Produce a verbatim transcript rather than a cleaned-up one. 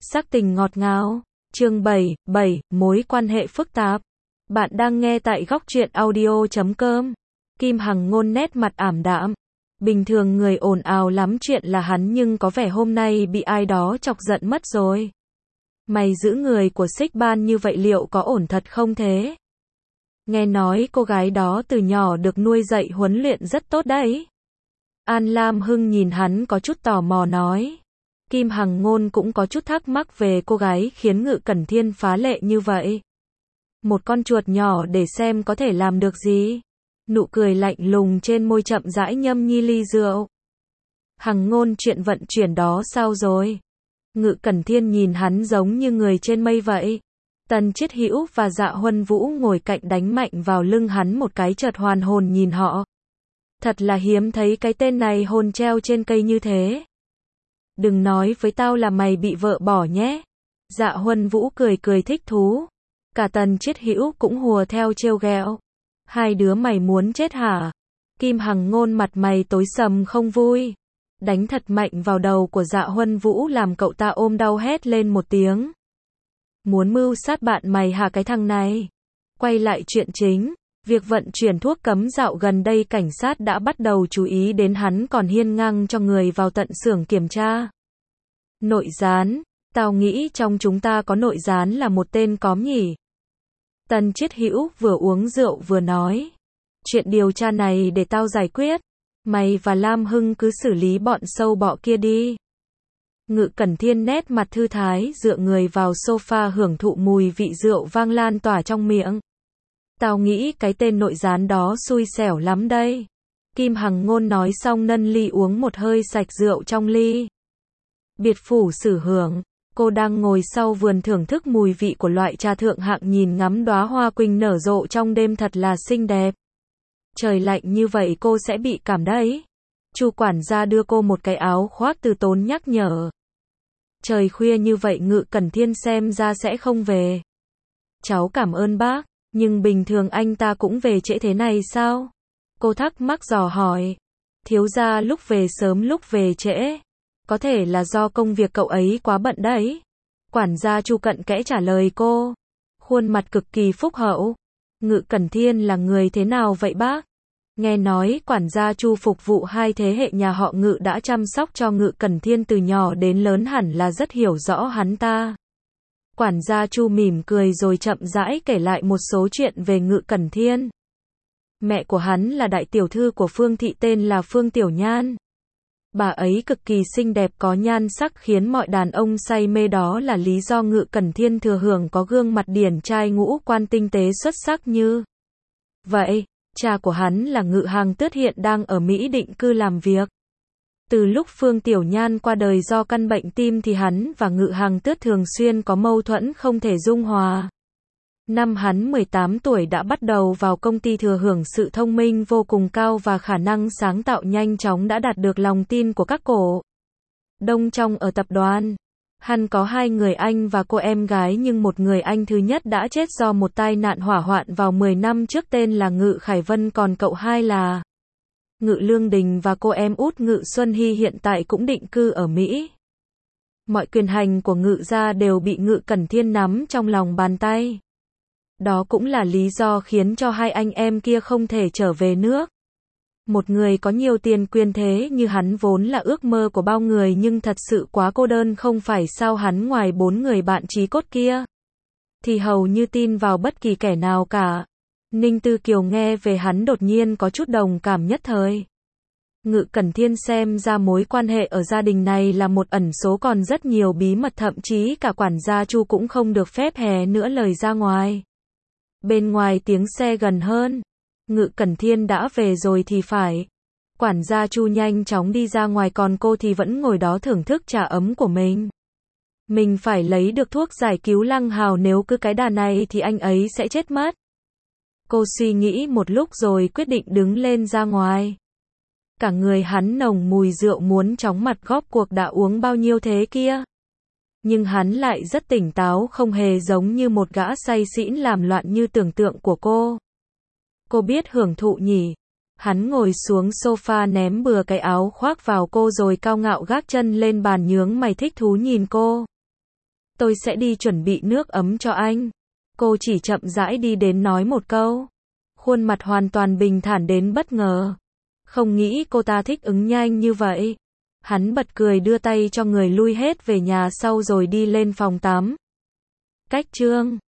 Sắc tình ngọt ngào. Chương bảy, bảy, mối quan hệ phức tạp. Bạn đang nghe tại góc truyện audio chấm com. Kim Hằng Ngôn nét mặt ảm đạm. Bình thường người ồn ào lắm chuyện là hắn, nhưng có vẻ hôm nay bị ai đó chọc giận mất rồi. Mày giữ người của Xích Ban như vậy liệu có ổn thật không thế? Nghe nói cô gái đó từ nhỏ được nuôi dạy huấn luyện rất tốt đấy. An Lam Hưng nhìn hắn có chút tò mò nói. Kim Hằng Ngôn cũng có chút thắc mắc về cô gái khiến Ngự Cẩn Thiên phá lệ như vậy. Một con chuột nhỏ để xem có thể làm được gì. Nụ cười lạnh lùng trên môi chậm rãi nhâm nhi ly rượu. Hằng Ngôn, chuyện vận chuyển đó sao rồi? Ngự Cẩn Thiên nhìn hắn giống như người trên mây vậy. Tần Chiết Hữu và Dạ Huân Vũ ngồi cạnh đánh mạnh vào lưng hắn một cái, chợt hoàn hồn nhìn họ. Thật là hiếm thấy cái tên này hồn treo trên cây như thế. Đừng nói với tao là mày bị vợ bỏ nhé. Dạ Huân Vũ cười cười thích thú. Cả Tần Chiết Hữu cũng hùa theo trêu ghẹo. Hai đứa mày muốn chết hả? Kim Hằng Ngôn mặt mày tối sầm không vui. Đánh thật mạnh vào đầu của Dạ Huân Vũ làm cậu ta ôm đau hét lên một tiếng. Muốn mưu sát bạn mày hả cái thằng này? Quay lại chuyện chính. Việc vận chuyển thuốc cấm dạo gần đây cảnh sát đã bắt đầu chú ý đến hắn, còn hiên ngang cho người vào tận xưởng kiểm tra. Nội gián, tao nghĩ trong chúng ta có nội gián là một tên cóm nhỉ? Tần Chiết Hữu vừa uống rượu vừa nói. Chuyện điều tra này để tao giải quyết. Mày và Lam Hưng cứ xử lý bọn sâu bọ kia đi. Ngự Cẩn Thiên nét mặt thư thái dựa người vào sofa hưởng thụ mùi vị rượu vang lan tỏa trong miệng. Tao nghĩ cái tên nội gián đó xui xẻo lắm đây. Kim Hằng Ngôn nói xong nâng ly uống một hơi sạch rượu trong ly. Biệt phủ Sử Hưởng, cô đang ngồi sau vườn thưởng thức mùi vị của loại trà thượng hạng, nhìn ngắm đóa hoa quỳnh nở rộ trong đêm thật là xinh đẹp. Trời lạnh như vậy cô sẽ bị cảm đấy. Chu quản gia đưa cô một cái áo khoác từ tốn nhắc nhở. Trời khuya như vậy Ngự Cẩn Thiên xem ra sẽ không về. Cháu cảm ơn bác. Nhưng bình thường anh ta cũng về trễ thế này sao? Cô thắc mắc dò hỏi. Thiếu gia lúc về sớm lúc về trễ. Có thể là do công việc cậu ấy quá bận đấy. Quản gia Chu cận kẽ trả lời cô. Khuôn mặt cực kỳ phúc hậu. Ngự Cẩn Thiên là người thế nào vậy bác? Nghe nói quản gia Chu phục vụ hai thế hệ nhà họ Ngự, đã chăm sóc cho Ngự Cẩn Thiên từ nhỏ đến lớn, hẳn là rất hiểu rõ hắn ta. Quản gia Chu mỉm cười rồi chậm rãi kể lại một số chuyện về Ngự Cẩn Thiên. Mẹ của hắn là đại tiểu thư của Phương thị tên là Phương Tiểu Nhan. Bà ấy cực kỳ xinh đẹp có nhan sắc khiến mọi đàn ông say mê, đó là lý do Ngự Cẩn Thiên thừa hưởng có gương mặt điển trai ngũ quan tinh tế xuất sắc như vậy. Cha của hắn là Ngự Hàng Tước hiện đang ở Mỹ định cư làm việc. Từ lúc Phương Tiểu Nhan qua đời do căn bệnh tim thì hắn và Ngự Hàng Tước thường xuyên có mâu thuẫn không thể dung hòa. Năm hắn mười tám tuổi đã bắt đầu vào công ty, thừa hưởng sự thông minh vô cùng cao và khả năng sáng tạo nhanh chóng đã đạt được lòng tin của các cổ đông trong ở tập đoàn. Hắn có hai người anh và cô em gái, nhưng một người anh thứ nhất đã chết do một tai nạn hỏa hoạn vào mười năm trước tên là Ngự Khải Vân, còn cậu hai là Ngự Lương Đình và cô em út Ngự Xuân Hy hiện tại cũng định cư ở Mỹ. Mọi quyền hành của Ngự gia đều bị Ngự Cẩn Thiên nắm trong lòng bàn tay. Đó cũng là lý do khiến cho hai anh em kia không thể trở về nước. Một người có nhiều tiền quyền thế như hắn vốn là ước mơ của bao người, nhưng thật sự quá cô đơn, không phải sao? Hắn ngoài bốn người bạn chí cốt kia thì hầu như tin vào bất kỳ kẻ nào cả. Ninh Tư Kiều nghe về hắn đột nhiên có chút đồng cảm nhất thời. Ngự Cẩn Thiên xem ra mối quan hệ ở gia đình này là một ẩn số, còn rất nhiều bí mật, thậm chí cả quản gia Chu cũng không được phép hé nữa lời ra ngoài. Bên ngoài tiếng xe gần hơn. Ngự Cẩn Thiên đã về rồi thì phải. Quản gia Chu nhanh chóng đi ra ngoài, còn cô thì vẫn ngồi đó thưởng thức trà ấm của mình. Mình phải lấy được thuốc giải cứu Lăng Hào, nếu cứ cái đà này thì anh ấy sẽ chết mất. Cô suy nghĩ một lúc rồi quyết định đứng lên ra ngoài. Cả người hắn nồng mùi rượu, muốn chóng mặt góp cuộc đã uống bao nhiêu thế kia. Nhưng hắn lại rất tỉnh táo, không hề giống như một gã say xỉn làm loạn như tưởng tượng của cô. Cô biết hưởng thụ nhỉ? Hắn ngồi xuống sofa ném bừa cái áo khoác vào cô rồi cao ngạo gác chân lên bàn, nhướng mày thích thú nhìn cô. Tôi sẽ đi chuẩn bị nước ấm cho anh. Cô chỉ chậm rãi đi đến nói một câu. Khuôn mặt hoàn toàn bình thản đến bất ngờ. Không nghĩ cô ta thích ứng nhanh như vậy. Hắn bật cười đưa tay cho người lui hết về nhà sau rồi đi lên phòng tắm. Cách chương